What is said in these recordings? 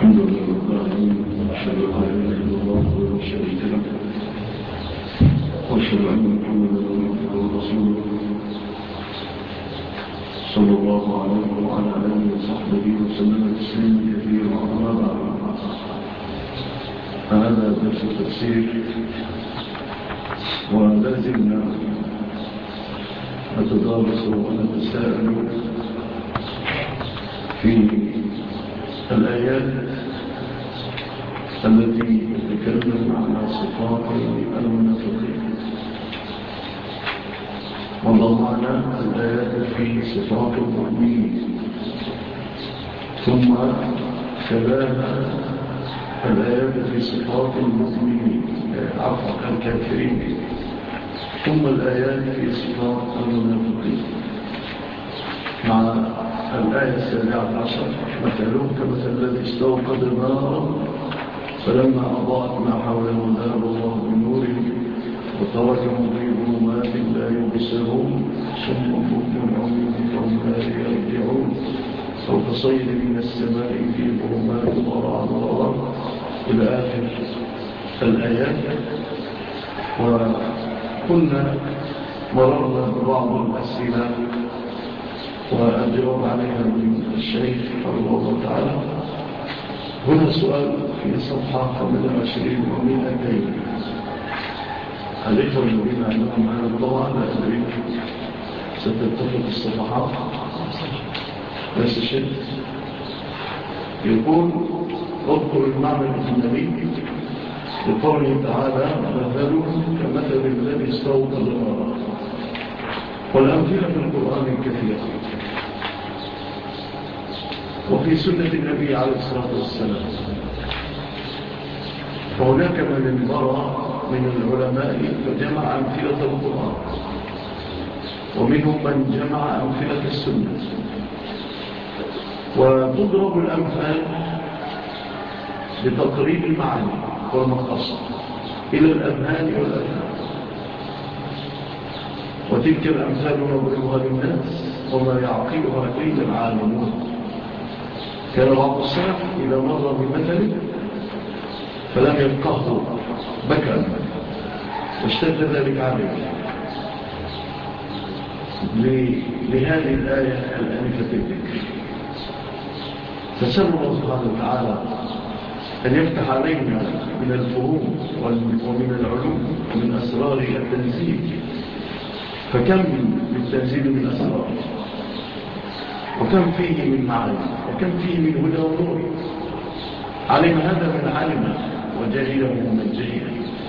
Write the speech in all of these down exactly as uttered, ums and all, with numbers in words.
الحمد لله رب العالمين وأشهد أن لا إله إلا الله وحده لا شريك له وأشهد أن محمدا عبده ورسوله صلى الله عليه وعلى آله وصحبه وسلم تسليما كثيرا أما بعد فهذا درس التفسير ولا زلنا نتدارس ونتساءل في الآيات التي تتكلم عن صفات المنافقين، وضعنا الآيات في صفات المؤمنين، ثم تلاها الآيات في صفات المؤمنين عفوا الكافرين، ثم الآيات في صفات المنافقين، مع الآية السابعة عشر مثلهم كمثل الذي استوقد نارا فلما أضاءت ما حوله ذهب الله بنورهم وتركهم في ظلمات لا يبصرون صم بكم عمي فهم لا يرجعون أو كصيد من السماء في ظلمات ورعد إلى آخر الآيات. وكنا مررنا ببعض الأسئلة والجواب عليها من الشيخ رحمه الله تعالى. هنا سؤال في صفحة ثمانية وعشرين ومئتين. الإخوة الذين عندهم معنا الطبعة لا أدري ستتفق الصفحات نفس الشيء. يقول اذكر المعنى الإجمالي لقوله تعالى مثلهم كمثل الذي استوقد نارا، والأمثلة في القرآن كثيرة وفي سنة النبي عليه الصلاة والسلام. فهناك من انبرى من العلماء فجمع أمثلة القرآن، ومنهم من جمع أمثلة السنة، وتضرب الأمثال لتقريب المعاني والمقاصد إلى الأذهان والأذهان، وتلك الأمثال نضربها للناس وما يعقلها إلا العالمون. كان بعض السلف إذا مر بمثل فلم يفقهه بكى واشتد ذلك عليه لهذه الآية الأنفة الذكر. فسأل الله سبحانه وتعالى أن يفتح علينا من الفهوم ومن العلوم ومن أسرار التنزيل، فكم للتنزيل من أسرار، وكم فيه من معاني، وكم فيه من هدى ونور. علم هذا من علم وجهله من جهل.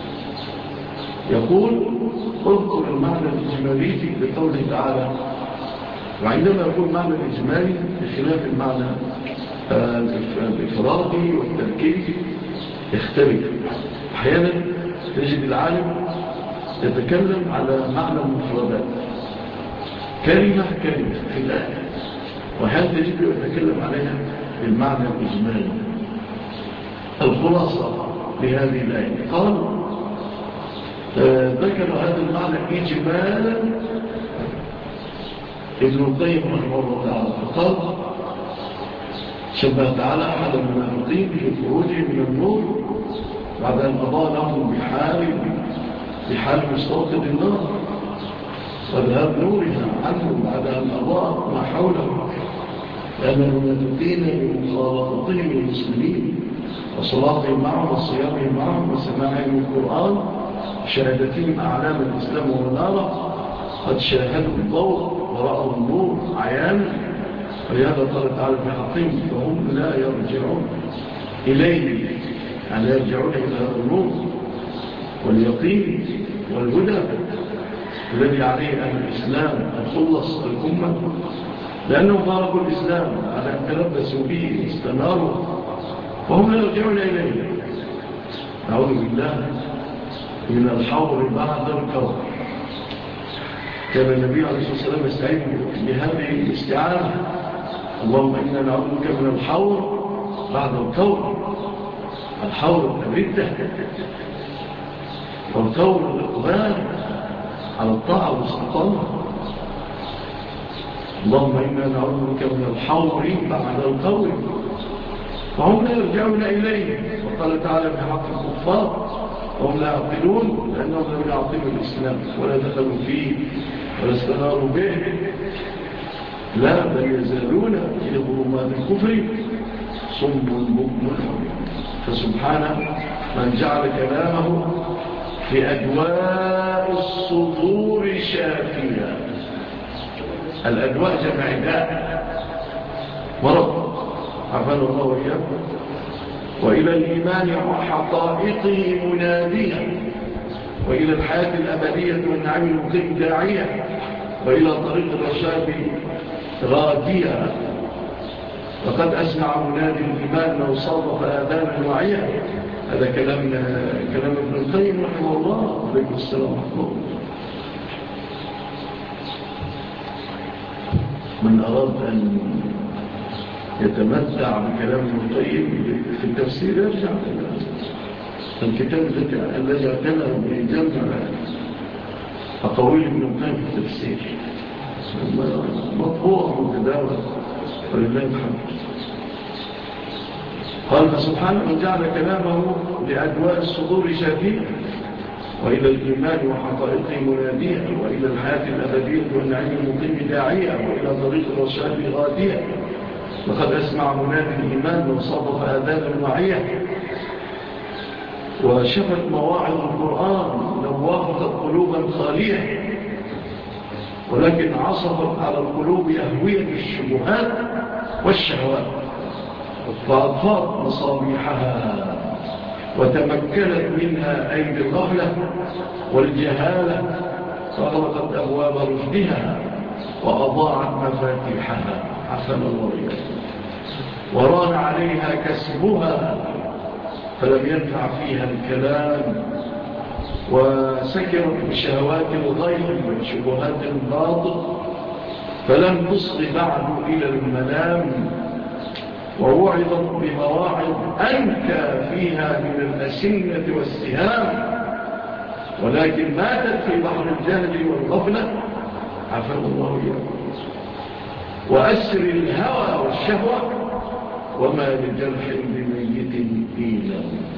يقول اذكر المعنى الإجمالي لقوله تعالى، وعندما يقول معنى الإجمالي بخلاف المعنى الإفرادي والتركيب يختلف. أحيانا تجد العالم يتكلم على معنى المفردات كلمة كلمة في الآية، وهل تجد يتكلم عليها بالمعنى الإجمالي. الخلاصة لهذه الآية قال ذكر هذا المعنى إجمالا ابن القيم رحمه الله تعالى، فقال شبه تعالى أحد المنافقين في خروجه من النور بعد أن أضاء لهم بحال بحال مستوقد النار وذهاب نورها عنه بعد أن أضاء ما حوله، لأن المنافقين بمخالطتهم المسلمين وصلاتهم معهم وصيامهم معهم وسماعهم القرآن شهادتهم أعلام الإسلام وناره قد شاهدوا الضوء ورأوا النور عيانا، ولهذا قال تعالى في حقهم فهم لا يرجعون إليه، يعني لا يرجعون إلى هذا النور واليقين والهدى الذي عليه أهل الإسلام الخلص الأمة، لأنهم تركوا الإسلام على أن تلبسوا به واستناروا وهم لا يرجعون إليه. نعوذ بالله من الحور بعد الكور. كان النبي عليه الصلاة والسلام يستعين بهذه الاستعانة، اللهم إنا نعوذ بك من الحور بعد الكور. الحور الردة والكور الإقبال على الطاعة والسلطان. اللهم إنا نعوذ بك من الحور بعد الكور. فهم لا يرجعون إليه. وقال تعالى في حق الكفار وهم لا يعقلون لأنهم لم يعقلوا الإسلام ولا دخلوا فيه ولا استناروا به، لا بل يزالون في ظلمات الكفر صم بكم عمي. فسبحانه من جعل كلامه في أدواء الصدور شافيا. الأدواء جمع داء، مرض، عفان الله وإياكم. وإلى الإيمان وحقائقه مناديا، وإلى الحياة الأبدية والنعيم المقيم داعية، وإلى طريق الرشاد غاديا. وقد أسمع منادي الإيمان لو صادف آذان واعية. هذا كلام كلام ابن القيم رحمه الله عليكم السلام ورحمه الله. من أراد أن يتمتع بكلام ابن القيم في التفسير يرجع الكتاب الذي اعتنى بجمع أقاويل ابن القيم في التفسير، مطبوع متداول ولله الحمد. قال فسبحانه من جعل كلامه لأدواء الصدور شافيا، وإلى الإيمان وحقائقه مناديا، وإلى الحياة الأبدية والنعيم المقيم داعيا، وإلى طريق الرشاد غاديا. وقد أسمع منادي الإيمان لو صادف آذان واعية، وشفت مواعظ القرآن لو وافقت قلوبا خالية، ولكن عصفت على القلوب أهوية الشبهات والشهوات، فأطفأت مصابيحها وتمكنت منها أيدي الغفلة والجهالة، فأغلقت أبواب رشدها وأضاعت مفاتيحها حسن الله، وران عليها كسبها فلم ينفع فيها الكلام، وسكرت بشهوات الغيب وشبهات الباطل فلم تصل بعد إلى المنام، ووعظت بمواعظ أنكى فيها من الأسنة والسهام، ولكن ماتت في بحر الجهل والغفلة عفوا الله إياكم. وأسر الهوى والشهوة وما لجرح بميت إيلا،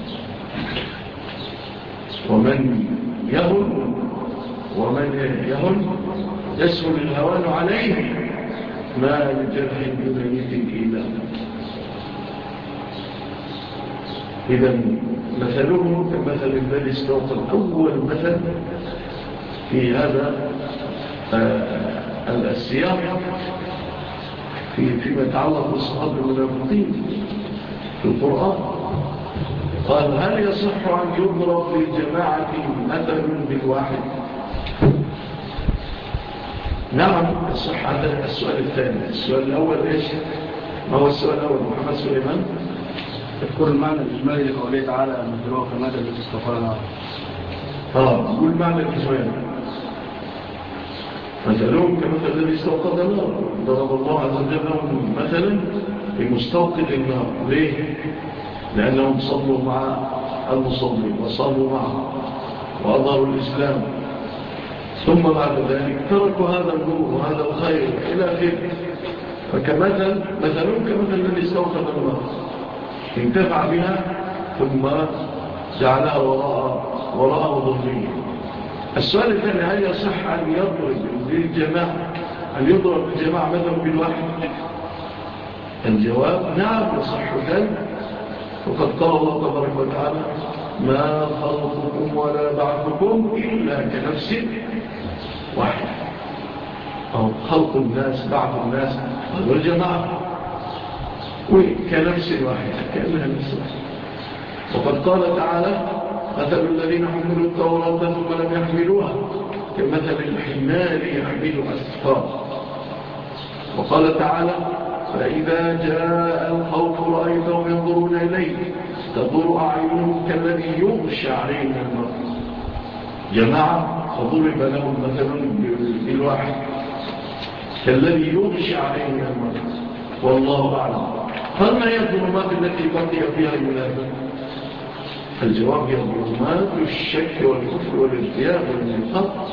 ومن يهن ومن يهن يسهل الهوان عليه ما لجرح بميت إيلا. إذن مثله كمثل الذي استوقف أول مثل في هذا السياق في فيما يتعلق بالصحابة المنافقين في القرآن. قال هل يصح أن يضرب للجماعة مثل بالواحد؟ نعم يصح. هذا السؤال الثاني. السؤال الأول إيش؟ ما هو السؤال الأول محمد سليمان؟ اذكر المعنى الإجمالي لقوله تعالى مثلوه كمثل الذي استوقد نارا. اه قول معنى الإجمالي. مثلهم كمثل الذي استوقد نارا. ضرب الله عز وجل لهم مثلا بمستوقد النار. ليه؟ لأنهم صلوا مع المصلين وصلوا معه وأظهروا الإسلام، ثم بعد ذلك تركوا هذا النور وهذا الخير إلى آخره. فكمثل مثلهم كمثل الذي استوقد النار انتفع بها ثم جعلها وراء وراء ظلمه. السؤال الثاني هل يصح أن يضرب للجماعة أن يضرب الجماعة مثلا بالواحد؟ الجواب نعم يصح ذلك. وقد قال الله تبارك وتعالى ما خلقكم ولا بعثكم إلا كنفس واحد. أو خلق الناس بعث الناس والجماعة وكنفس واحد كأنها نفس واحد. وقد قال تعالى مثل الذين حملوا التوراة ثم لم يحملوها كمثل الحمار يحمل أسفار. وقال تعالى فإذا جاء الخوف رأيتهم ينظرون إليه تدور أعينهم كالذي يغشى عليه من الموت. جماعة فضرب لهم مثل بالواحد كالذي يغشى عليه من الموت والله أعلم. فما هي الظلمات التي بقي فيها المنافق؟ الجواب هي ظلمات الشك والكفر والارتياب والنفاق.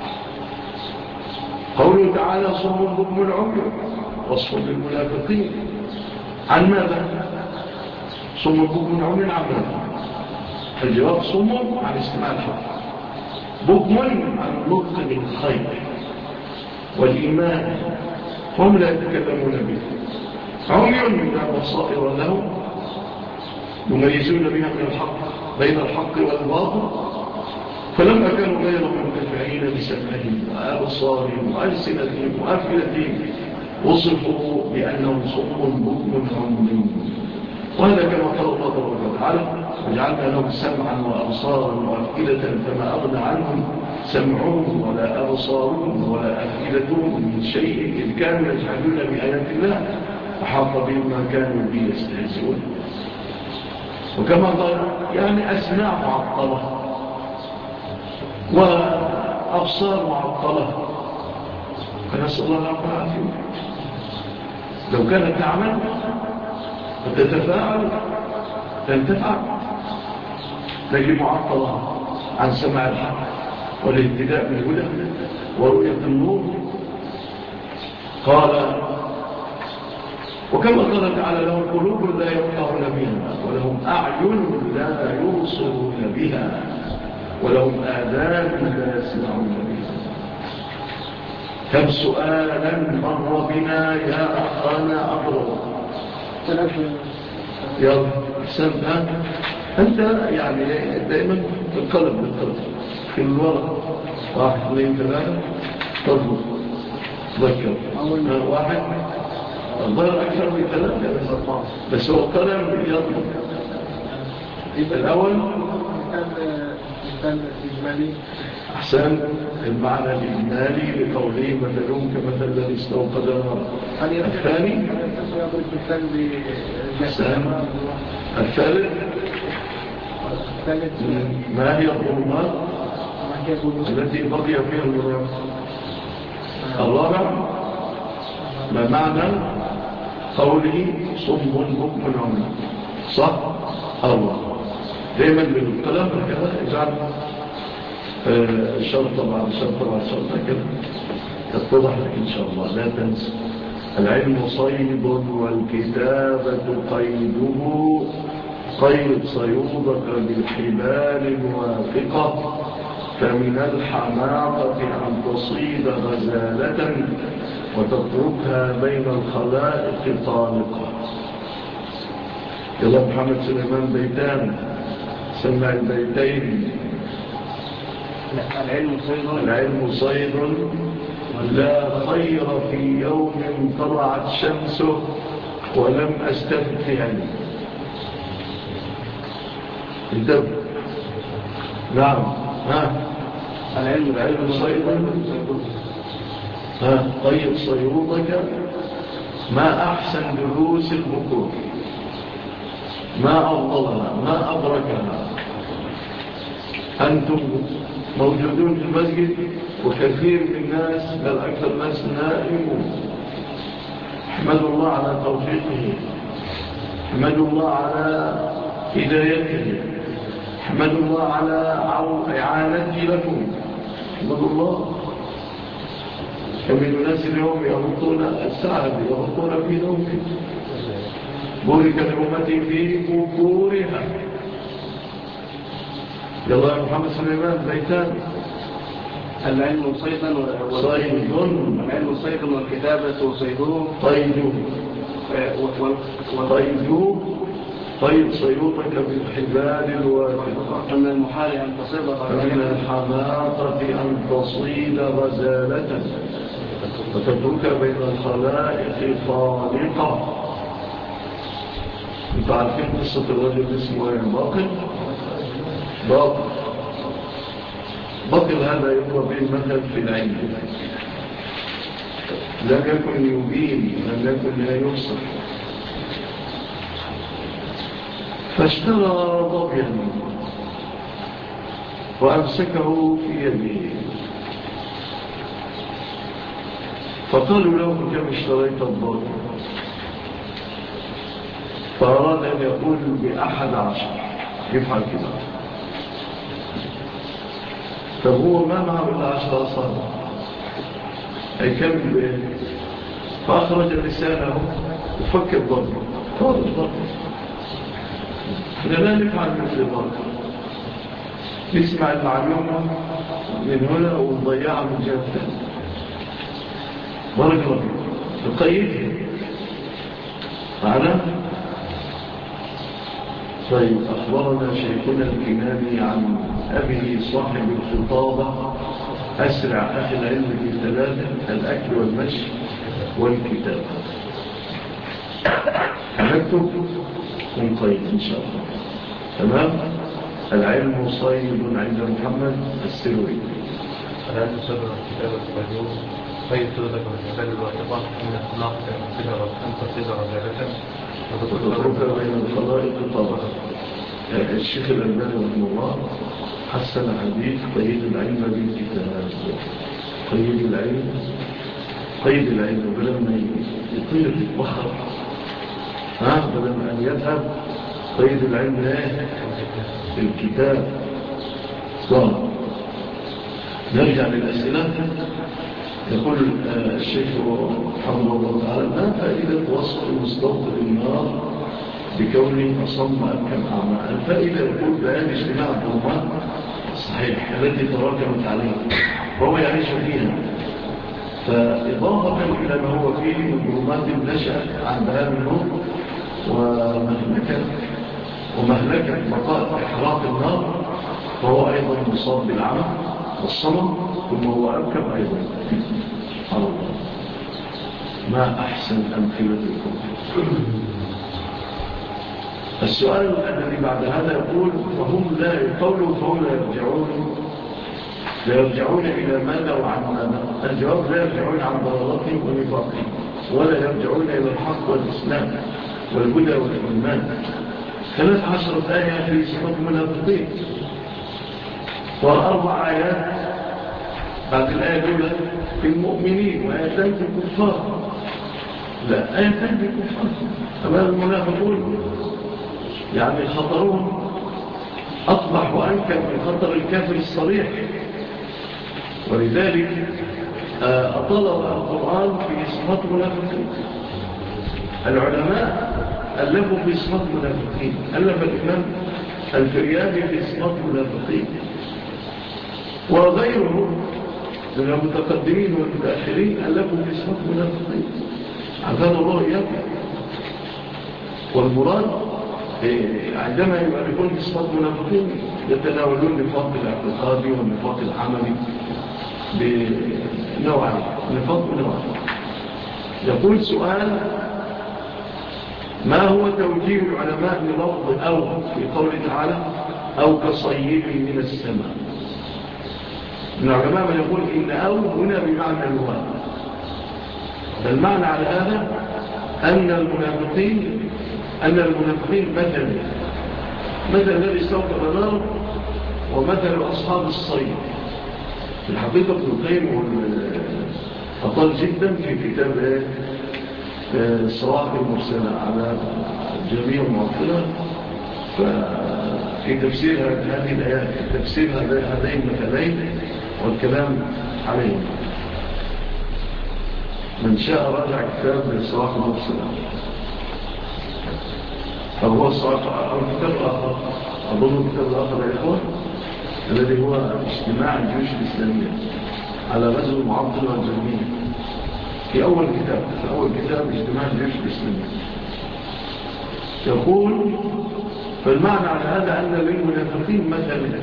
قوله تعالى صم بكم العمي وصف للمنافقين عن ماذا؟ صم بكم عمي عن ماذا؟ الجواب صم عن استماع الحق، بكم عن النطق بالخير والإيمان، هم لا يتكلمون به. عمي لا بصائر لهم يميزون بها من الحق بين الحق والباطل، فلما كانوا غير منتفعين بسمعهم وأبصارهم وألسنتهم وأفئدتهم وصفوا بأنهم صم بكم عمي. وهذا كما قال الله تبارك وتعالى: وجعلنا لهم سمعا وأبصارا وأفئدة فما أغنى عنهم سمعهم ولا أبصارهم ولا أفئدتهم من شيء إذ كانوا يجحدون بآيات الله وحاق بهم ما كانوا به يستهزئون. وكما قال يعني أسماع معطلة وأبصار معطلة، فنسأل الله العافية والعافية. لو كانت تعمل وتتفاعل تنتفع، لكن معطلة عن سماع الحق والاهتداء بالهدى ورؤية النور. قال وكما قال تعالى: لهم قلوب لا يفقهون بها ولهم أعين لا يبصرون بها ولهم آذان لا يسمعون بها. كم سؤالا مر بنا يا أخانا أبرو. يلا أحسن. أنت يعني دائما القلب بالقلب في الورق. واحد اثنين ثلاثة تضبط تذكر. واحد الظاهر أكثر من ثلاثة بس هو القلم يضبط. الأول الإجمالي. أحسن. المعنى الإجمالي لقوله مثلهم كمثل الذي استوقد نارا. الثاني الثالث ما هي الظلمات التي بقي فيها النور. الرابع ما معنى قوله صم بكم عمي. صح. الله دائما بالقلم كذا يجعل شرطة بعد شرطة بعد شرطة كذا تتضح لك إن شاء الله. لا تنسى العلم صيد والكتابة قيده، قيد صيودك بالحبال الواثقة، فمن الحماقة أن تصيد غزالة وتتركها بين الخلائق طالقة. يلا محمد سليمان بيتان سمع البيتين. العلم صيد العلم صيد لا خير في يوم طلعت شمسه ولم أستفتها. انتبه. نعم. ها العلم العلم صيد ها طيب صيودك ما أحسن دروس البكور، ما أفضلها ما أبركها. أنتم موجودون في المسجد وكثير من الناس بل أكثر الناس نائمون. احمدوا الله على توفيقه، احمدوا الله على هدايته، احمدوا الله على إعانته لكم. احمدوا الله. كم من الناس اليوم يغطون الساعة يغطون في نومهم. بورك لأمتي في بكورها. يلا يا محمد سليمان بيتان. العلم صيدا صيد العلم صيد والكتابة صيده طيد وطيد طيد صيودك بالحبال الواثقة. من المحال أن تصيد من الحماقة أن تصيد غزالة وتترك بين الخلائق طالقة. انتوا عارفين قصة الرجل اسمه ايه؟ باقل. باقل باقل هذا يضرب به المثل في العلم. لم يكن يبين لم يكن لا يبصر، فاشترى ظبيا وأمسكه في يده، فقالوا له كم اشتريت الظبي؟ فأراد أن يقول بأحد عشر. يفعل كده. فهو ما معه إلا عشر أصابع هيكمل بإيه؟ فأخرج لسانه وفك الضرب. فوض الضرب احنا لا نفعل مثل ذلك، نسمع المعلومة من هنا ونضيعها من جهة ثانية. بارك الله فيك. تقيدها معنا. طيب، أخبرنا شيخنا الكناني عن أبيه صاحب الخطابة أسرع أخي العلم في ثلاثة: الأكل والمشي والكتاب. هنكتب ونقيد إن شاء الله. تمام. العلم صيد عند محمد السلوي. العلم صدر الكتاب والقيود قيد صدرك والجبال والعظام من الأخلاق كمثلها والخمسة صدر وجالة وتتركها بين الخلائق طبعا. الشيخ الألباني رحمه الله حسن حديث قيد العلم بالكتاب. قيد العلم قيد العلم بلا ما يطير يتبخر، ها بلا ما أن يذهب. قيد العلم ايه؟ الكتاب. صار نرجع للأسئلة. يقول الشيخ حفظه الله تعالى: ما فائدة وصف مستوطن النار بكونه أصم أبكم أعمى؟ الفائدة يقول بيان اجتماع الظلمات الصحيح التي تراكمت عليه وهو يعيش فيها، فإضافة إلى ما هو فيه من ظلمات نشأت عن بهذا النور ومهلكة ومهلكة بقاء إحراق النار، فهو أيضا مصاب بالعمى والصمم، ثم هو أبكم أيضا. سبحان الله، ما أحسن أمثلتكم. السؤال الذي بعد هذا يقول: فهم لا يقولوا فهم لا يرجعون لا يرجعون إلى ماذا وعن ماذا؟ الجواب: لا يرجعون عن ضلالتهم ونفاقهم، ولا يرجعون إلى الحق والإسلام والهدى والإيمان. ثلاث عشرة آية في صفات المنافقين، وأربع آيات بعد الآية الأولى في المؤمنين، وآيتان في الكفار. لا، آيتان في الكفار. أما المنافقون يعني خطرهم أصبح وأنكر من خطر الكافر الصريح، ولذلك أطلب القرآن في صفات المنافقين. العلماء ألفوا في صفات المنافقين، ألف الإمام الفريابي في صفات المنافقين، وغيره من المتقدمين والمتأخرين ألفوا في صفات المنافقين. عفانا الله إياكم. والمراد عندما يؤلفون في صفات المنافقين يتناولون النفاق الاعتقادي والنفاق العملي بنوعين، نفاق بنوعين. يقول سؤال: ما هو توجيه العلماء للفظ أو في قوله تعالى: أو كصيب من السماء؟ العلماء من يقول إن أو هنا بمعنى الواو. فالمعنى على هذا أن المنافقين أن المنافقين مثل مثل الذي استوقف نار ومثل أصحاب الصيد. في الحقيقة ابن القيم أطال جدا في كتاب الصواعق المرسلة على جميع المعطلة، في تفسير هذه الآيات، في تفسير هذين المثلين والكلام عليهم. من شاء راجع كتاب الصواعق المرسلة أو هو الصواعق أو الكتاب الآخر، أظن الكتاب الآخر يا إخوة، الذي هو اجتماع الجيوش الإسلامية على غزو المعطلة والجميع. في أول كتاب في أول كتاب اجتماع الجيوش الإسلامية يقول: فالمعنى على هذا أن للمنافقين مثلا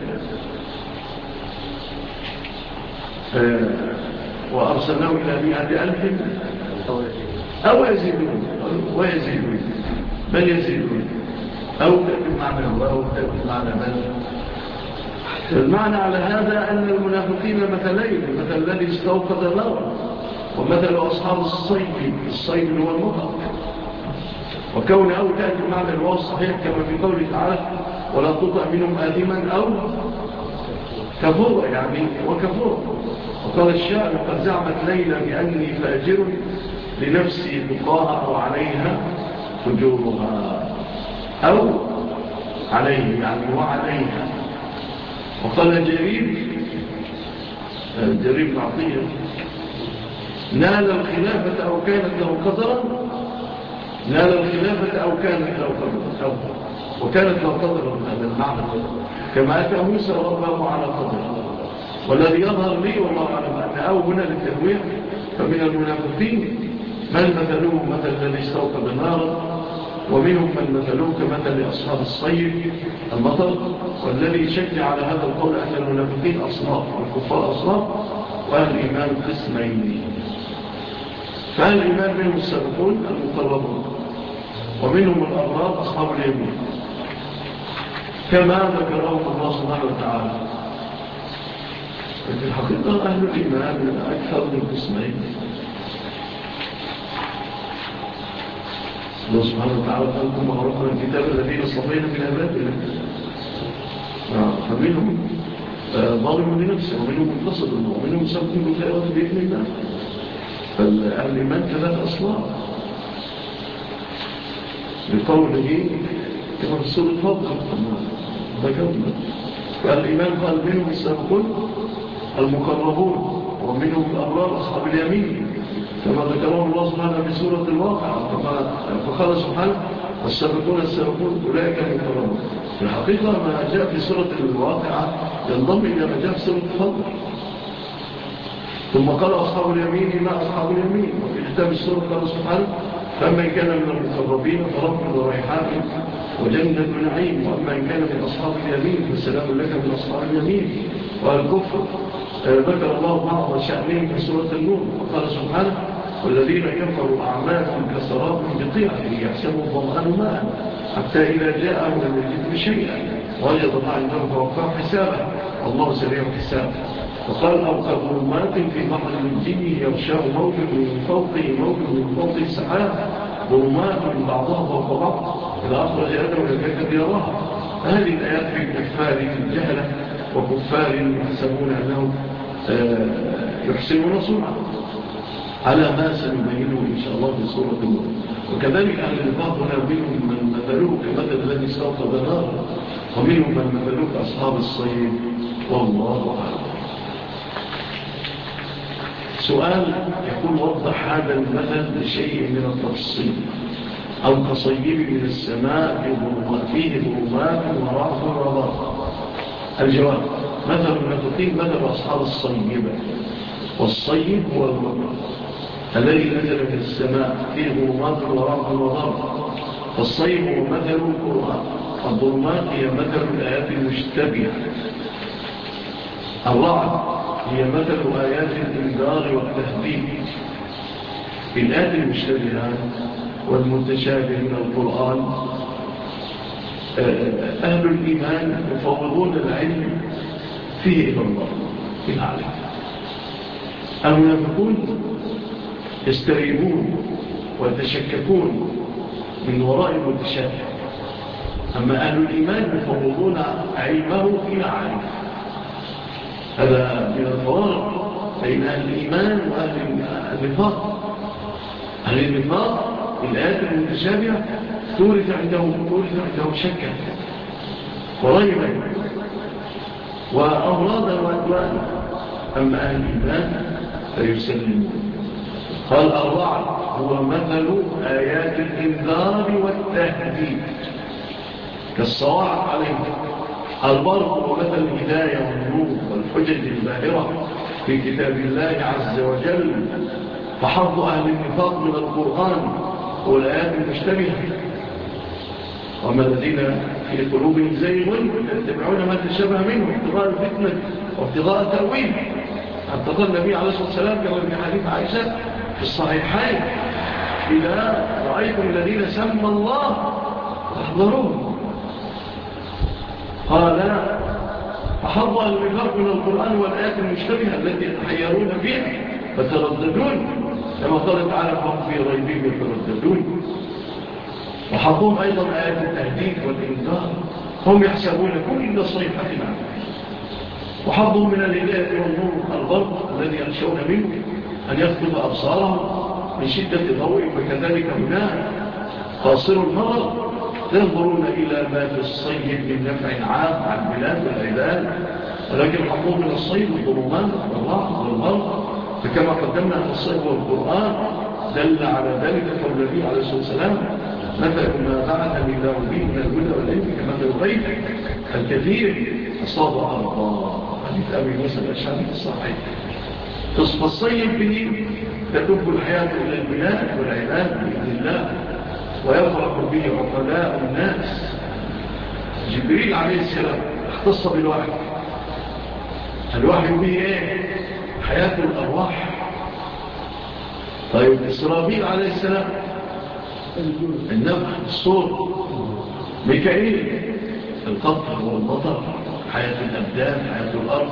آه وأرسلناه إلى مئة ألف أو يزيدون ويزيدون بل يزيدون، أو تأتي معنى الله أو تأتي معنى بل. المعنى على هذا أن المنافقين مثلين: مثل الذي استوقد نارا، ومثل أصحاب الصيد. الصيد هو المطر. وكون أو تأتي معنى الواو الصحيح كما في قوله تعالى: ولا تطع منهم آثما أو كفورا، يعني وكفورا. وقال الشاعر: قد زعمت ليلى بأني فأجر لنفسي بقاها أو عليها فجورها، أو عليه يعني وعليها. وقال جرير جرير معطية: نال الخلافة أو كانت له قدرا، نال الخلافة أو كانت له قدرا، وكانت له قدر هذا المعنى كما أتى موسى ربه على قدر. والذي يظهر لي والله أعلم أن أو هنا للتنويع فمن المنافقين من مثلوه مثل الذي استوقد نارا، ومنهم من مثلوه كمثل أصحاب الصيف المطر. والذي يشجع على هذا القول أن المنافقين أصناف، والكفار أصناف، وأهل الإيمان قسمين. فأهل الإيمان منهم السابقون المقربون، ومنهم الأبرار أصحاب اليمين كما ذكرهم الله سبحانه وتعالى. في الحقيقة أهل الإيمان أكثر من قسمين. الله سبحانه وتعالى قال لكم أغرقنا الكتاب الذين اصطفينا من عبادنا، فمنهم ظالم لنفسه، ومنهم مقتصد، ومنهم سابق بالخيرات بإذن الله. فالإيمان ثلاث أصناف بقوله كما في سورة الفضل ذكرنا. فالإيمان قال منهم السابقون المقربون، ومنهم الأبرار أصحاب اليمين كما ذكرهم الله سبحانه في سورة الواقع. فقال سبحانه والسابقون السابقون أولئك المقربون. في الحقيقة ما جاء في سورة الواقع ينضم إلى ما جاء في سورة الفضل. ثم قال أصحاب اليمين ما أصحاب اليمين. وفي ختام السورة قال سبحانه فأما إن كان من المقربين فرب وريحان وجنة نعيم، وأما إن كان من أصحاب اليمين فسلام لك من أصحاب اليمين. والكفر ذكر الله بعض شأنهم في سورة النور وقال سبحانه والذين كفروا أعمالهم كسراب بقيعة يحسبه الظمآن ماء حتى إذا جاءه لم يجد شيئا وجد الله عنده فوقع حسابه والله سريع الحساب. وقال أو كظلمات في بحر الجن يغشاه موج من فوقه موج من فوقه سحاب ظلمات من بعضها فوق بعض إذا أخرج أدم لم يكد يراها. هذه الآيات في كفار الجهلة وكفار يحسبون أنهم يحسنون صنعا على ما سنبينه إن شاء الله في سورة النور. وكذلك أهل النفاق هنا منهم من مثلوه كمثل الذي استوقد نارا، ومنهم من مثلوه كأصحاب الصيد والله أعلم. سؤال يقول وضح هذا المثل بشيء من التفصيل أو كصيب من السماء فيه ظلمات ورعد وبرق. الجواب مثل المنافقين مثل أصحاب الصيبة، والصيب هو المطر الذي نزل من السماء فيه ظلمات ورعد وبرق. والصيب هو مثل القرآن، الظلمات هي مثل الآيات المشتبهة. الرعد هي مثل آيات الإنذار والتهديد. الآيات المشتبهة والمتشابه من القرآن أهل الإيمان يفوضون العلم فيه إلى الله في العالم. المنافقون يستريبون ويتشككون من وراء المتشابه، أما أهل الإيمان يفوضون علمه إلى عالم. هذا من الفوارق بين أهل الإيمان وأهل النفاق. أهل النفاق الآيات المتشابهة تورث عندهم تورث عندهم شكا وريبا وأمراضا وأدوانا، أما أهل الإيمان فيسلمون. قال الرعد هو مثل آيات الإنذار والتهديد كالصواعق عليهم. البرق هو مثل الهداية والنور والحجج الباهرة في كتاب الله عز وجل. فحظ أهل النفاق من القرآن والآيات المشتبهة. وما الذين في قلوبهم زيغ يتبعون ما تشابه منه ابتغاء الفتنة وابتغاء التأويل. حتى قال النبي عليه الصلاة والسلام كما في حديث عائشة في الصحيحين إذا رأيتم الذين سمى الله فاحذروهم. قال فحظ أهل النفاق من القرآن والآيات المشتبهة التي يتحيرون فيها فترددون كما قال تعالى فهم في ريبهم يترددون. وحظهم أيضا آيات التهديد والإنذار هم يحسبون كل صيحة عنه. وحظهم من الهداية والنور البرق الذي يخشون منه أن يخطب أبصارهم من شدة ضوء. وكذلك هناك قاصر النظر تنظرون إلى ما في الصيد من نفع عام عن البلاد والعباد، ولكن حظهم من الصيد والظلمات والرعد والبرق. فكما قدمنا أن الصيد والقرآن دل على ذلك قول النبي عليه الصلاة والسلام مثل ما بعثني الله به من الهدى والعلم كمثل الغيث الكثير أصاب أرضا. حديث أبي موسى الأشعري الصحيح. فالصيب به تدب الحياة إلى البلاد والعباد بإذن الله ويفرح به عقلاء الناس. جبريل عليه السلام اختص بالوحي. الوحي به ايه؟ حياة الأرواح. طيب إسرافيل عليه السلام النفخ الصور. ميكائيل القطر والمطر، حياة الأبدان، حياة الأرض.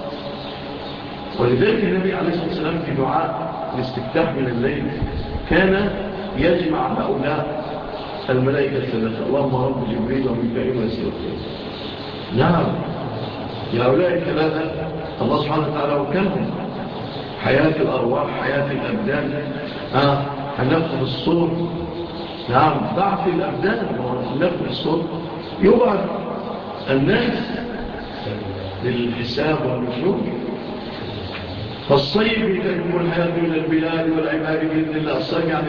ولذلك النبي عليه الصلاة والسلام في دعاء الاستفتاح من الليل كان يجمع هؤلاء الملائكة الثلاثة، اللهم رب جبريل وميكائيل وإسرافيل. نعم، هؤلاء الثلاثة الله سبحانه وتعالى وكلهم حياة الأرواح، حياة الأبدان، آه. النفخ في الصور. نعم، ضعف الأبدان النفخ في الصور يبعث الناس للحساب والنشور. فالصيب تكون الحياة من البلاد والعباد بإذن الله. الصيب يعني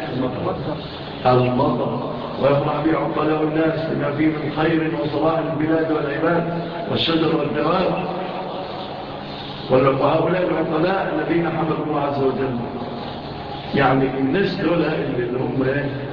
المطر ويفرح به عقلاء الناس لما فيه من خير وصلاح البلاد والعباد والشجر والدواب. وهؤلاء العقلاء الذين حمدوا الله عز وجل، يعني الناس دول اللي هم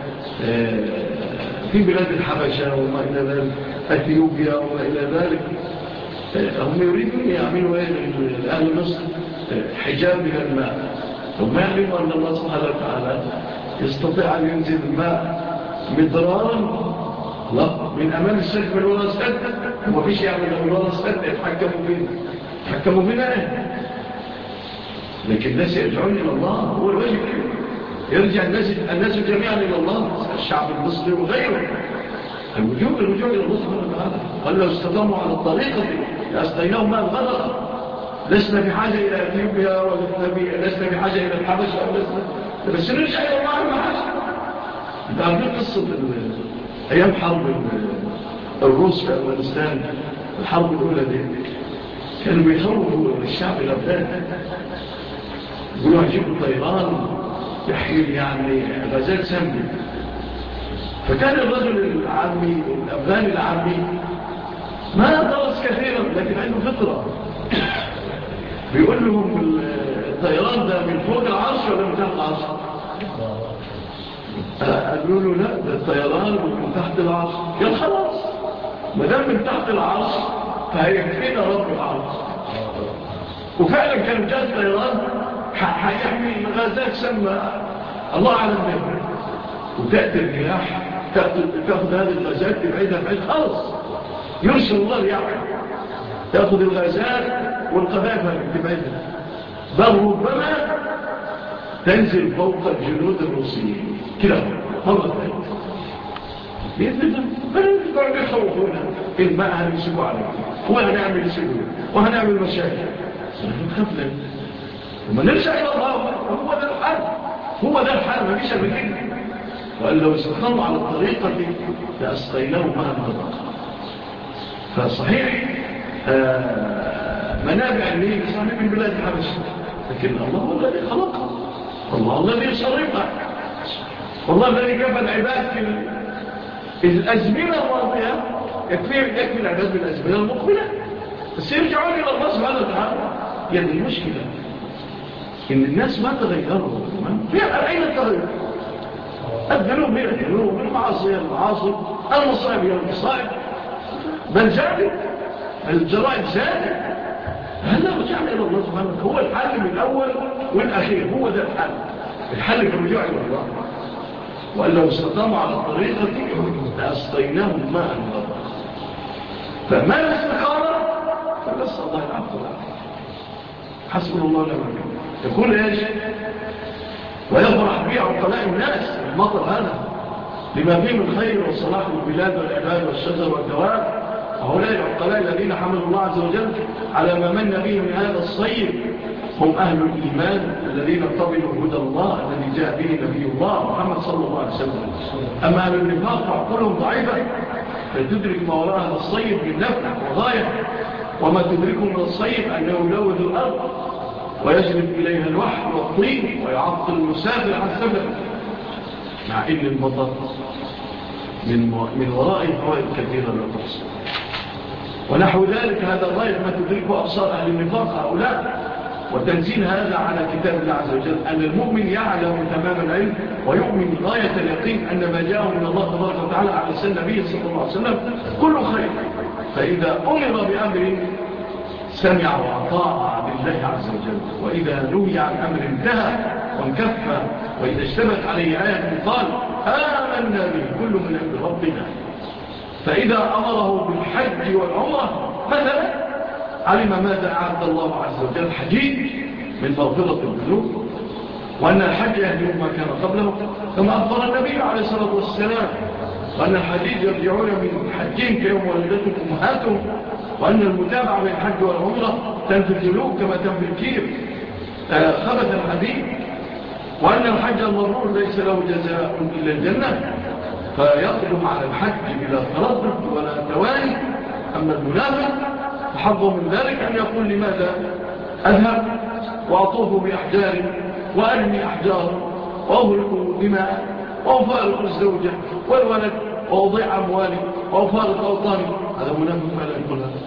في بلاد الحبشة وما إلى ذلك، أثيوبيا وما إلى ذلك، هم يريدون يعملوا لأهل مصر حجاب من الماء. ثم يعلموا أن الله سبحانه وتعالى يستطيع أن ينزل الماء مدرارا من أمام السد من وراء السد. وما فيش يعمل من وراء السد يتحكموا فينا يتحكموا فينا إيه؟ لكن الناس يرجعون إلى الله. هو الواجب يرجع الناس, الناس جميعا إلى الله، الشعب المصري وغيره. الوجوب الرجوع إلى الله سبحانه وتعالى. قال لو استقاموا على الطريقة لأسقيناهم ماء غدقا. لسنا بحاجة إلى أثيوبيا ولسنا بحاجة إلى الحبشة بس نرجع إلى الله ما حاجة. بعد قصة أيام حرب الروس في أفغانستان، الحرب الأولى دي كانوا بيخوفوا الشعب الأفغاني، يقولوا هجيبوا طيران يحمل يعني غازات سامة. فكان الرجل العامي الأفغاني العامي ما درس كثيرا لكن عنده فطرة، بيقول لهم الطيران ده من فوق العرش ولا من تحت العرش؟ قالوا له لا، ده الطيران من تحت العرش. يا خلاص ما دام من تحت العرش فهيكفينا رب العرش. وفعلا كان جاء الطيران هيحمي غازات سامة الله أعلم بها، وتأتي الرياح تأخذ هذه الغازات تبعيدها بعيد خالص، يرسل الله رياح تأخذ الغازات والقذائف تبعيدها، بل ربما تنزل فوق الجنود الروسيين كده مرة ثانية بإذن الله. فنقعد يخوفونا الماء هنمسكوا عليك وهنعمل سلوك وهنعمل مشاكل، نخاف لك وما نرجع إلى الله. هو ده الحال، هو ده الحال، ما فيش أبدا. وقال لو استقاموا على الطريقة دي لأسقيناهم ماء غدقا. فصحيح آه منابع النيل صحيح من بلاد الحبشة، لكن الله هو الذي خلقها، الله الذي يصرفها، والله الذي كفى العباد في الأزمنة الماضية يكفي يكفي العباد بالأزمنة المقبلة. بس يرجعون إلى الله سبحانه وتعالى. يعني المشكلة إن الناس ما تغيروا، في أين التغير؟ الذنوب هي الذنوب، المعاصي هي المعاصي، المصائب هي المصائب، بل زادت الجرائم زادت. هذا رجعنا إلى الله سبحانه وتعالى. هو الحل من الأول والأخير، هو ده الحل. الحل في الرجوع إلى الله. وأن لو استقاموا على الطريقة لأسقيناهم ماء غدقا. فما الاستقامة فلس الله العفو العافية. حسبنا الله ونعم الوكيل. يقول ايش؟ ويفرح به عقلاء الناس المطر هذا لما فيه من خير وصلاح البلاد والعباد والشجر والدواب. هؤلاء العقلاء الذين حمدوا الله عز وجل على ما من به من هذا الصيد هم أهل الإيمان الذين قبلوا هدى الله الذي جاء به نبي الله محمد صلى الله عليه وسلم. أما أهل النفاق فعقولهم ضعيفة فتدرك ما وراء هذا الصيد من نفع وغاية، وما تدركه من الصيد أنه يلوث الأرض ويجلب إليها الوحل والطين ويعطل المسافر عن سبب، مع إن المطر من, من ورائه فوائد كثيرة لا تحصى. ونحو ذلك هذا غاية ما تدركه أبصار أهل النفاق هؤلاء. وتنزيل هذا على كتاب الله عز وجل أن المؤمن يعلم تمام العلم ويؤمن غاية اليقين أن ما جاءه من الله تبارك وتعالى على سنة نبيه صلى الله عليه وسلم كل خير. فإذا أمر بأمر سمع وأطاع لله عز وجل، وإذا نهي عن أمر انتهى وانكف، وإذا اشتبت عليه آية قال آمنا به كل من عند ربنا. فإذا أمره بالحج والعمرة مثلا علم ماذا أعد الله عز وجل حجيج من مغفرة الذنوب، وأن الحج يهدي ما كان قبله كما أخبر النبي عليه الصلاة والسلام، وأن الحجيج يرجعون من حجين كيوم ولدتهم أمهاتهم، وأن المتابعة بين الحج والعمرة تنفي الذنوب كما تنفي الكير خبث الحديد، وأن الحج المبرور ليس له جزاء إلا الجنة، فيقدم على الحج بلا تردد ولا تواني. أما المنافق فحظه من ذلك أن يقول لماذا أذهب وأطوف بأحجار وأرمي أحجار وأغرق دماء وأفارق الزوجة والولد وأضيع أموالي وأفارق أوطاني. هذا منافق ما لا يقول هذا.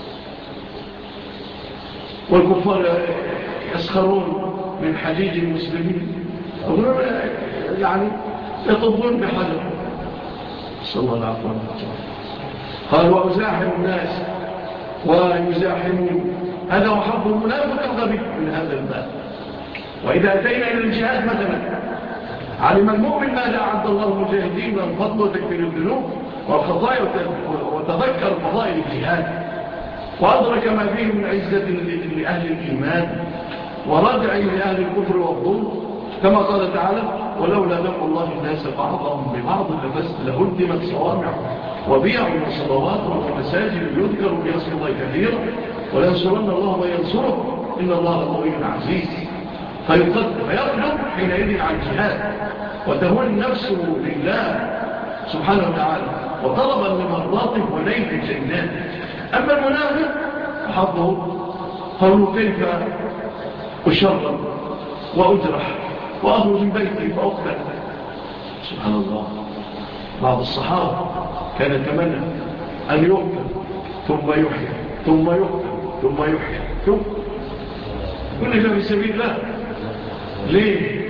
والكفار يسخرون من حجيج المسلمين يعني يطبون بحجر. صلى الله عليه وسلم قال وأزاحم الناس ويزاحمون. هذا هو حظ المنافق الغبي من هذا الباب. وإذا أتينا إلى الجهاد مثلا علم المؤمن ماذا أعد الله المجاهدين من فضل وتكفير الذنوب والخطايا، وتذكر فضائل الجهاد وأدرك ما فيه من عزة لأهل الإيمان وردع لأهل الكفر والظلم، كما قال تعالى ولولا دفع الله الناس بعضهم ببعض لهدمت صوامع وبيع وصلوات ومساجد يذكر باسم الله كثيرا ولينصرن الله من ينصره إن الله قوي عزيز. فيقدم حينئذ عن الجهاد وتهون نفسه لله سبحانه وتعالى وطلبا لمرضاته ونيل الجنات. أما المنافق حظه قوله كيف أشرب وأجرح وأخرج من بيتي فأقتل. سبحان الله. بعض الصحابة كان يتمنى أن يقتل ثم يحيى ثم يقتل ثم يحيى ثم كل ده في سبيل الله. ليه؟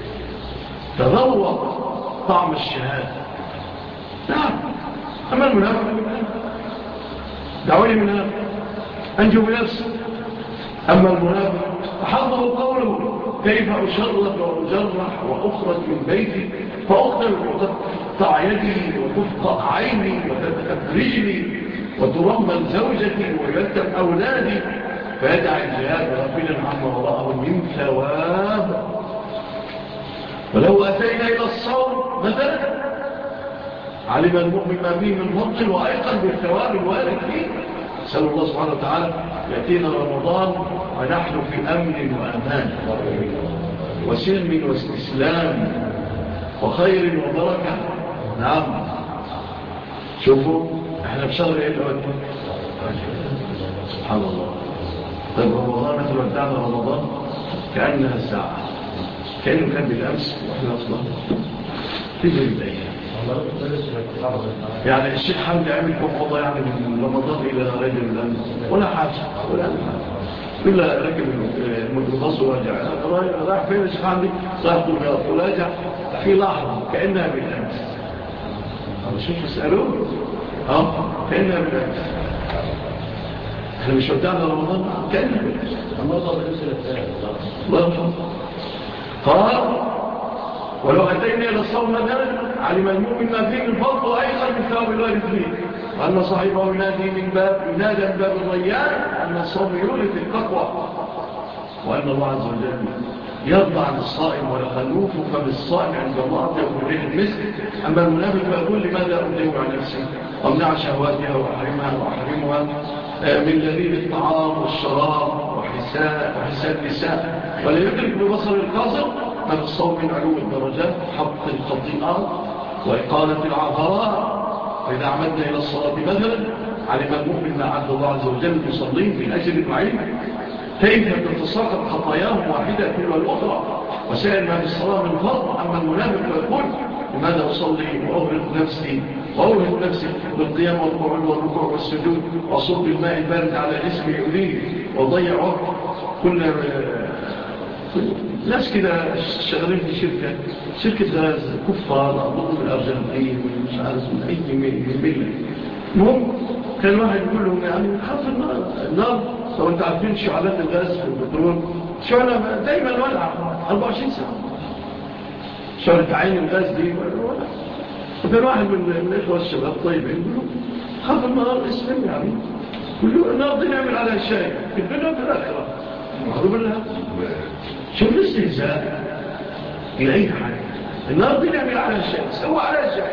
تذوق طعم الشهادة. نعم. أما المنافق دعوني من هذا أنجو بنفسه. أما المنافق فحضر قوله كيف أشرد وأجرح وأخرج من بيتي فأقتل وتقطع يدي وتفقع عيني وتتأب رجلي وترمل زوجتي ويتم أولادي فيدع الجهاد غافلا عما وراءه من ثواب. ولو أتينا إلى الصوم مثلا علم المؤمن ما فيه من فضل وأيقن بالثواب الوارد فيه. نسأل الله سبحانه وتعالى يأتينا رمضان ونحن في أمن وأمان وسلم واستسلام وخير وبركة. نعم. شوفوا احنا بشهر ايه الوقت؟ سبحان الله. طيب رمضان مثل ودعنا رمضان كأنها الساعة كأنه كان بالأمس وإحنا أصلا تجري الأيام. يعني الشيخ حمد عمل كم والله يعني من رمضان إلى رجل الأمس ولا حاجة ولا حاجة إلا ركب المدرس وراجع راح فين الشيخ حمد راح بالغياط وراجع في لحظة كأنها بالأمس. شوف يسألون اه كأنها بالأمس. احنا مش ودعنا رمضان كأنها بالأمس. الله الله قال ولو أتينا إلى الصوم مثلا علم المؤمن ما فيه من فضل وأيضا من ثواب الوارد فيه وأن صاحبه ينادي من باب ينادى من باب الريان أن الصوم يولد التقوى وأن الله عز وجل يرضى عن الصائم ولخلوف فبالصائم عند الله أطيب ريح المسك. أما المنافق فيقول لماذا أبديه عن نفسي وامنع شهواتها وأحرمها وأحرمها من لذيذ الطعام والشراب وحسان النساء ولا يدرك ببصر القاصر من الصوم من علو الدرجات حط الخطيئات وإقالة العثرات. وإذا عمدنا إلى الصلاة مثلا علم المؤمن ما عبد الله عز وجل يصلين من أجل المعين كيف تتساقط خطاياهم واحدة تلو الأخرى وسائل ما في الصلاة من فضل. أما المنافق فيقول لماذا أصلي وأغرق نفسي وأوهد نفسي بالقيام والقعود والركوع والسجود وصب الماء البارد على جسمي يؤذيه وضيع وقت. كنا ناس كده شغالين في شركة شركة غاز كفار أظن من الأرجنتين مش عارف من أي ملة. المهم كان واحد يقول لهم يعني خاف النار النار لو انت عارفين شعلات الغاز في البترول شعلة دايما ولعة أربعة وعشرين ساعة. شعلة عين الغاز دي ولعة. وكان واحد من الإخوة الشباب طيبين يقول له خاف النار اسمه يعني يقول له النار دي نعمل عليها الشاي في الدنيا في الآخرة معروف لها. شوف الاستهزاء إلى أي حاجة. النار دي نعمل عليها الشاي سوى عليها الشاي.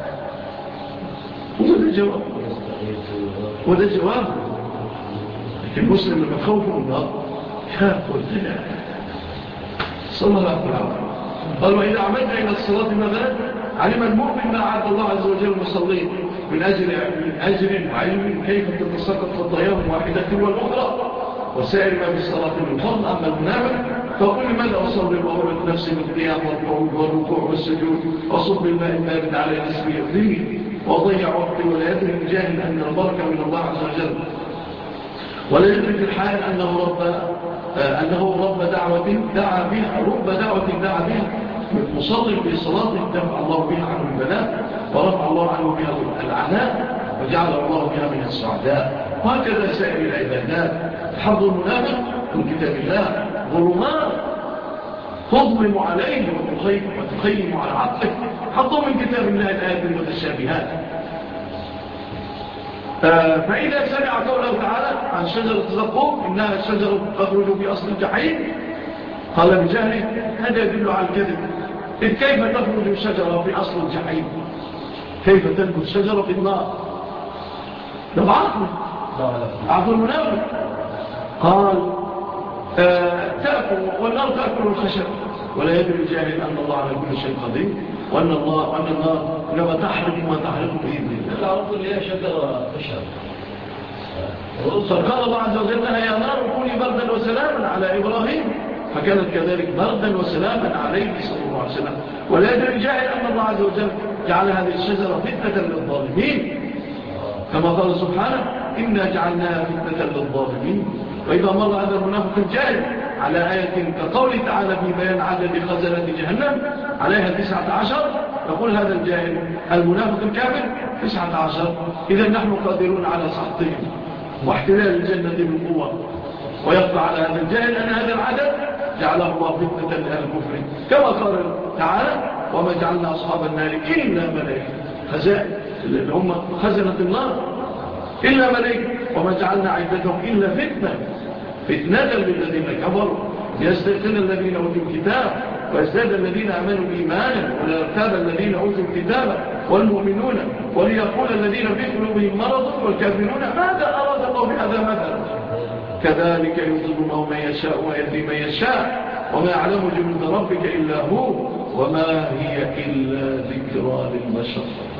هو ده الجواب هو ده الجواب. لكن المسلم لما خوفه النار خاف والتلع صلى الله عليه وسلم. قال وإذا عمدنا إلى الصلاة ماذا علم المؤمن ما عاد الله عز وجل المصلين من أجل من أجل وعلم كيف تتساقط خطاياهم واحدة والأخرى وسائر ما في الصلاة من الفضل. أما المنافق فقل لماذا أصلي وأورد نفسي بالقيام والقعود والركوع والسجود وصب الماء البارد على جسمي يؤذيني وضيع وقتي ولا يدري الجاهل أن البركة من الله عز وجل ولا يدري في الحال أنه رب أنه رب دعوة دعا بها رب دعوة دعا بها مصلي في صلاته دفع الله بها عنه البلاء ورفع الله عنه بها العناء وجعل الله بها من السعداء. وهكذا سائر العبادات. حظ المنافق من كتاب الله ظلمات تظلم عليه وتخيم على عقله. حظه من كتاب الله الآيات المتشابهات. فإذا سمع قوله تعالى عن شجرة الزقوم إنها شجرة تخرج في أصل الجحيم قال بجهل هذا يدل على الكذب. إذ كيف تخرج شجرة في أصل الجحيم؟ كيف تنبت شجرة في النار؟ ده عقل عقل المنافق. قال آه تأكل والنار تأكل الخشب ولا يدري الجاهل أن الله على كل شيء قدير وأن الله وأن النار إنما تحرق ما تحرق بإذن الله. تعرفوا اللي هي شجرة خشب. فقال الله عز وجل يا نار كوني بردا وسلاما على إبراهيم فكانت كذلك بردا وسلاما عليه صلى الله عليه وسلم. ولا يدري الجاهل أن الله عز وجل جعل هذه الشجرة فتنة للظالمين كما قال سبحانه إنا جعلناها فتنة للظالمين. وإذا مر هذا المنافق الجاهل على آية كقول تعالى في بيان عدد خزنة جهنم عليها تسعة عشر يقول هذا الجاهل المنافق الكافر تسعة عشر إذا نحن قادرون على سحطهم واحتلال الجنة بالقوة. ويقطع على هذا الجاهل أن هذا العدد جعله الله فتنة لأهل الكفر كما قال تعالى وما جعلنا أصحاب النار إلا ملائكة خزائن اللي هم خزنة النار إلا ملائكة وما جعلنا عدتهم إلا فتنة فتنة للذين كفروا ليستيقن الذين أوتوا الكتاب ويزداد الذين آمنوا إيمانا ولا يرتاب الذين أوتوا الكتاب والمؤمنون وليقول الذين في قلوبهم مرض والكافرون ماذا أراد الله بهذا مثلا كذلك يضل الله من يشاء ويهدي من يشاء وما يعلم جنود ربك إلا هو وما هي إلا ذكرى للبشر.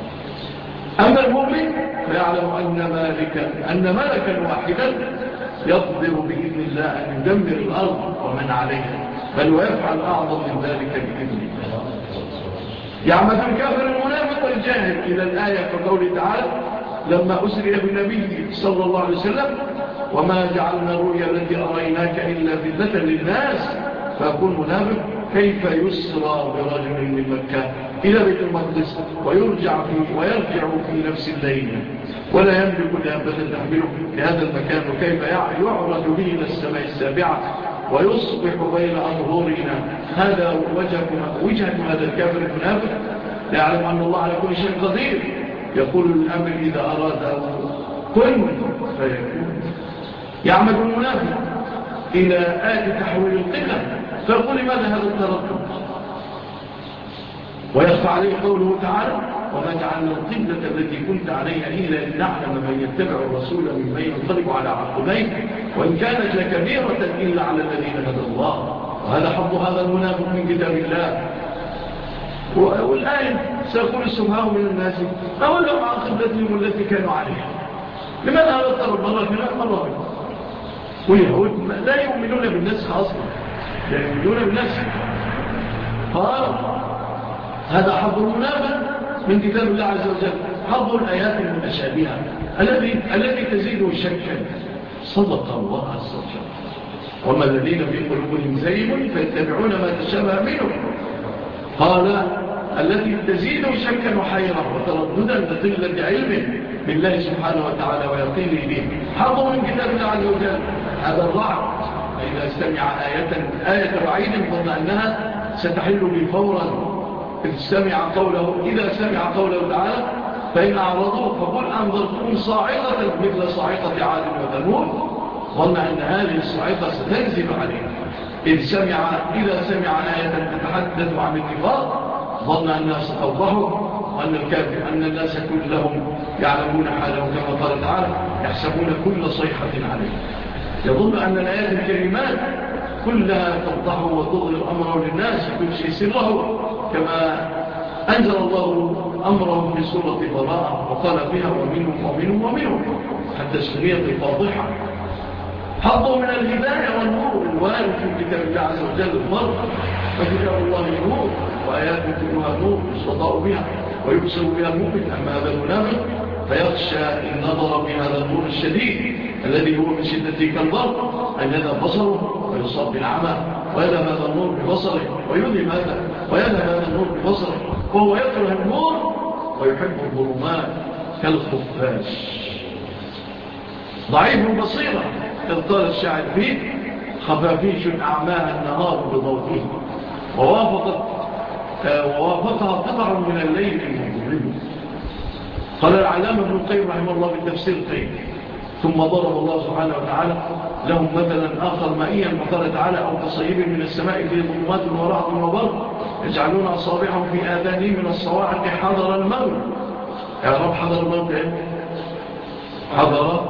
أما المؤمن فيعلم أن مالكا أن ملكا واحدا يقدر بإذن الله أن يدمر الأرض ومن عليها بل ويفعل أعظم من ذلك بإذن الله. يعمد الكافر المنافق والجاهل إلى الآية كقوله تعالى لما أسري بالنبي صلى الله عليه وسلم وما جعلنا الرؤيا التي أريناك إلا فتنة للناس فيقول منافق كيف يسرى برجل من مكة إلى بيت المقدس ويرجع فيه ويرجع في نفس الليلة ولا يملك لأبدا تحمله لهذا المكان وكيف يعرج به إلى السماء السابعة ويصبح بين أظهرنا. هذا وجهة هذا الكافر المنافق لا يعلم أن الله على كل شيء قدير يقول الأمر إذا أراد كن فيكون. يعمد المنافق إلى آل تحويل القبلة فيقول لماذا هذا التردد ويخفى عليه قوله تعالى وما جعلنا القبلة التي كنت عليها إلا لنعلم من يتبع الرسول ممن ينقلب على عقبيه وإن كانت لكبيرة إلا على الذين هدى الله. وهذا حظ هذا المنافق من كتاب الله. والآية سيقول السفهاء من الناس أولهم عن قبلتهم التي كانوا عليها لماذا هذا التردد مرة كنا مرة كنا. واليهود لا يؤمنون بالنسخ أصلا لا يؤمنون بالنسخ. قال هذا حظ المنافق من كتاب الله عز وجل حظ الآيات المتشابهة الذي الذي تزيده شكا. صدق الله عز وجل. وما الذين في قلوبهم زيغ فيتبعون ما تشابه منه. قال الذي تزيده شكا وحيرة وترددا لقلة علم بالله سبحانه وتعالى ويقينه به. حظ من كتاب الله عز وجل هذا الرعد، فإذا استمع آية آية وعيد ظن أنها ستحل به فورا إذ سمع قوله إذا سمع قوله تعالى فإن أعرضوا فقل أنظرتكم صاعقة مثل صاعقة عاد وثمود. ظن أن هذه الصاعقة ستنزل عليه. إذ سمع إذا سمع آية تتحدث عن النفاق ظن أنها ستوضحه وأن الكافر أن الناس كلهم يعلمون حالهم كما قال تعالى يحسبون كل صيحة عليه. يظن أن الآيات الكريمات كلها توضحه وتظهر أمره للناس وتفشي سره كما أنزل الله أمره في سورة براءة وقال فيها ومنهم ومنهم ومنهم حتى الشريعة الفاضحة. حظه من الهداية والنور الوارد في كتاب الله عز وجل الفرق. فكتاب الله نور وآيات كلها نور يستطاع بها ويبصر بها المؤمن. أما هذا المنافق فيخشى إن نظر بهذا النور الشديد الذي هو من شدته كالبرق أن يذهب بصره ويصاب بالعمى ويذهب هذا النور ببصره ويذهب هذا ويذهب هذا النور ببصره وهو يكره النور ويحب الظلمات كالخفاش. ضعيف البصيرة إذ قال الشاعر فيه خفافيش أعماها النهار بضوئه ووافقت ووافقها قطع من الليل المظلم. قال العلامة ابن القيم رحمه الله بالتفسير طيب ثم ضرب الله سبحانه وتعالى لهم مثلا آخر مائيا فقال تعالى أو كصيب من السماء في ظلمات ورعد وبرق يجعلون أصابعهم في آذانهم من الصواعق حضر الموت. يا رب حضر الموت إيه؟ حضر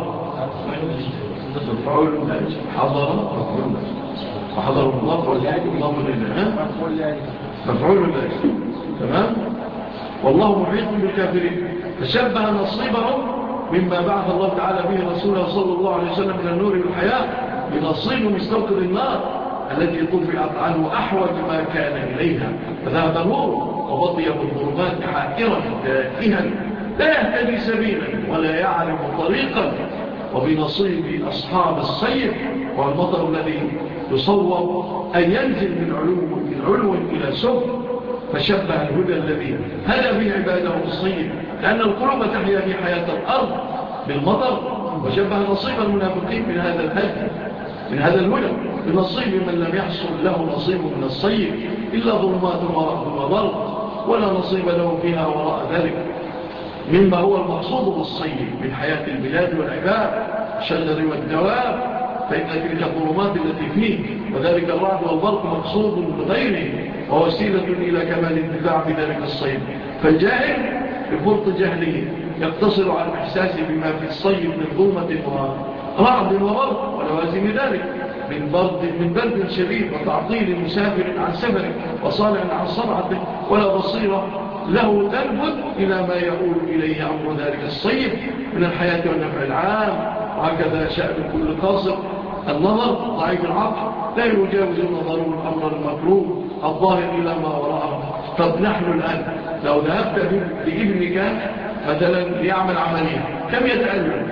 مفعول ذلك حضر مفعول ذلك وحضر الله والله لله مفعول ذلك تمام. والله محيط بالكافرين فشبه نصيبهم مما بعث الله تعالى به رسوله صلى الله عليه وسلم من النور والحياة بنصيب مستوقد النار التي طفئت عنه أحوج ما كان إليها فذهب نور وبطي بالظلمات حائرا تائها لا يهتدي سبيلا ولا يعرف طريقا. وبنصيب أصحاب السيف والمطر الذي يصور أن ينزل من علو, من علو إلى سفل. فشبه الهدى الذي هدى به عباده الصيف لأن القلوب تحيا في حياة الأرض بالمطر. وشبه نصيب المنافقين من هذا الهدى من هذا الهدى بنصيب من لم يحصل له نصيب من الصيف إلا ظلمات ورعد وبرق ولا نصيب له فيها وراء ذلك مما هو المقصود بالصيف من حياة البلاد والعباد الشجر والدواب. فإن تلك الظلمات التي فيه وذلك الرعد والبرق مقصود بغيره ووسيلة إلى كمال الدفاع بذلك الصيف. فالجاهل بفرط جهله يقتصر على الإحساس بما في الصيف من ظلمة ورعد وبرق ولوازم ذلك من برد, من برد شديد وتعطيل مسافر عن سفره وصانع عن صنعته ولا بصيرة له تنبت إلى ما يقول إليه أمر ذلك الصيف من الحياة والنفع العام. وهكذا شأن كل قاصر النظر ضعيف العقل لا يجاوز النظر الأمر المكروه الظاهر إلى ما وراءه. طب نحن الآن لو ذهبت بابنك مثلا ليعمل عملية كم يتألم؟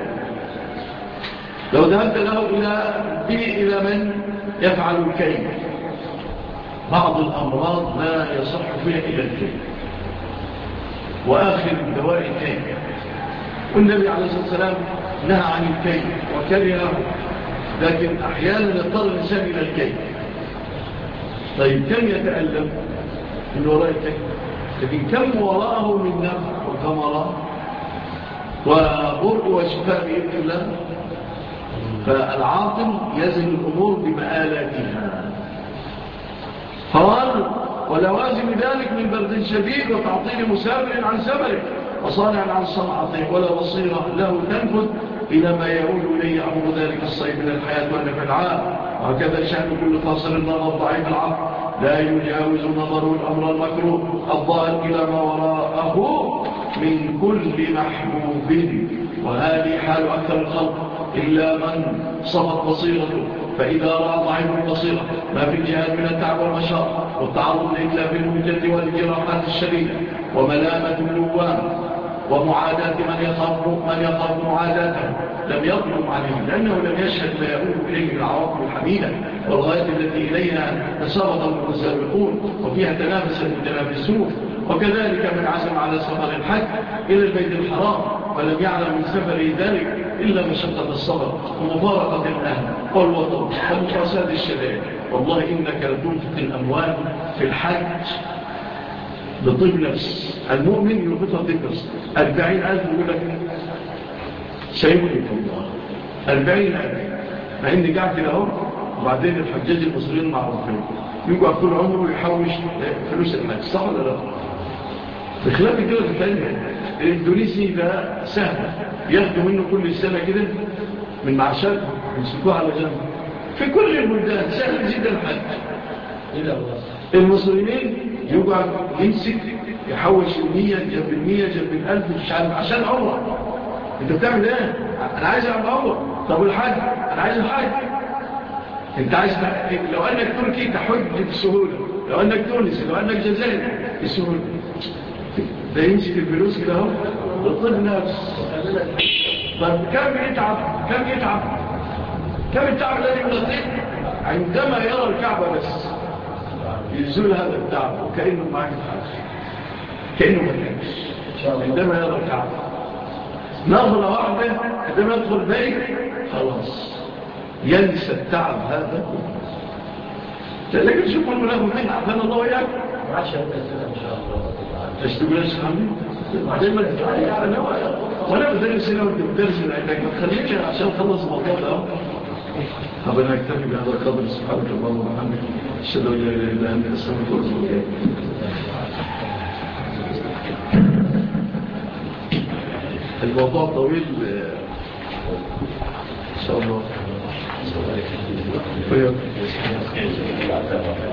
لو ذهبت له إلى إلى من يفعل الكي بعض الأمراض لا يصح فيها إلى الكي وآخر دواء الكي. والنبي عليه الصلاة والسلام نهى عن الكي وكرهه لكن أحيانا يضطر الإنسان إلى الكي. طيب كم يتألم من وراء الكي؟ لكن كم وراءه من نفع وثمرة وبرء وشفاء بإذن الله. فالعاقل يزن الأمور بمآلاتها. قال ولوازم ذلك من برد شديد وتعطيل مسافر عن سفره وصانع عن صنعته ولا بصيرة له تنفذ إلى ما يقول إليه أمر ذلك الصيف من الحياة والنفع العام. وهكذا شأن كل قاصر النظر ضعيف العقل لا يجاوز نظر الأمر المكروه الظاهر إلى ما وراءه من كل محبوب. وهذه حال أكثر الخلق إلا من صفت بصيرته. فإذا رأى ضعيف البصيرة ما في الجهاد من التعب والمشاق والتعرض لإتلاف المجد والجراحات الشديدة وملامة اللوام ومعاداة من يخاف من يخاف معاداته لم يظلم عليه، لأنه لم يشهد ما يقول إليه من العواقب الحميدة والغايات التي إليها تسابق المتسابقون وفيها تنافس المتنافسون. وكذلك من عزم على سفر الحج إلى البيت الحرام ولم يعلم من سفره ذلك إلا مشقة الصبر ومفارقة الأهل والوطن ومقاسات الشباب. والله إنك لتنفق الأموال في الحج بطيب نفس. المؤمن ينفقها بطيب نفس. أربعين ألف يقول لك سيملك الله أربعين ألف، مع إن قاعد كده أهو. وبعدين الحجاج المصريين معروفين يقعد طول عمره يحوش فلوس الحج، صح ولا لا؟ بخلاف الدول الثانية. الإندونيسي ده سهل ياخدوا منه كل سنة كده من معاشات يمسكوها على جنب. في كل البلدان سهل جدا الحج. المصريين يقعد يمسك يحوش المية جنب المية جنب الألف عشان عمره. انت بتعمل ايه؟ انا عايز اعمل عمره. طب الحج انا عايز الحج. انت عايز لو انك تركي تحج بسهولة، لو انك تونسي، لو انك جزائري بسهولة. ده يمسك الفلوس كده اهو بطل نفس. طب كم يتعب كم يتعب كم التعب الذي يلقيه عندما يرى الكعبة بس يزول هذا التعب وكأنه معك الحاج، كأنه مكانش. عندما يرى الكعبة نظرة واحدة عندما يدخل البيت خلاص ينسى التعب هذا. لكن شوفوا المنافقين عفان الله وياك ما عادش هذا السنة إن شاء الله. تشتغلش خمي دايما انا وانا بدرس هنا وانت بدرس هناك ما تخليش عشان اخلص الموضوع ده. طب انا اكتفي بهذا القدر. سبحانك اللهم وبحمدك اشهد ان لا اله الا انت استغفرك واتوب اليك. الموضوع طويل ان شاء الله.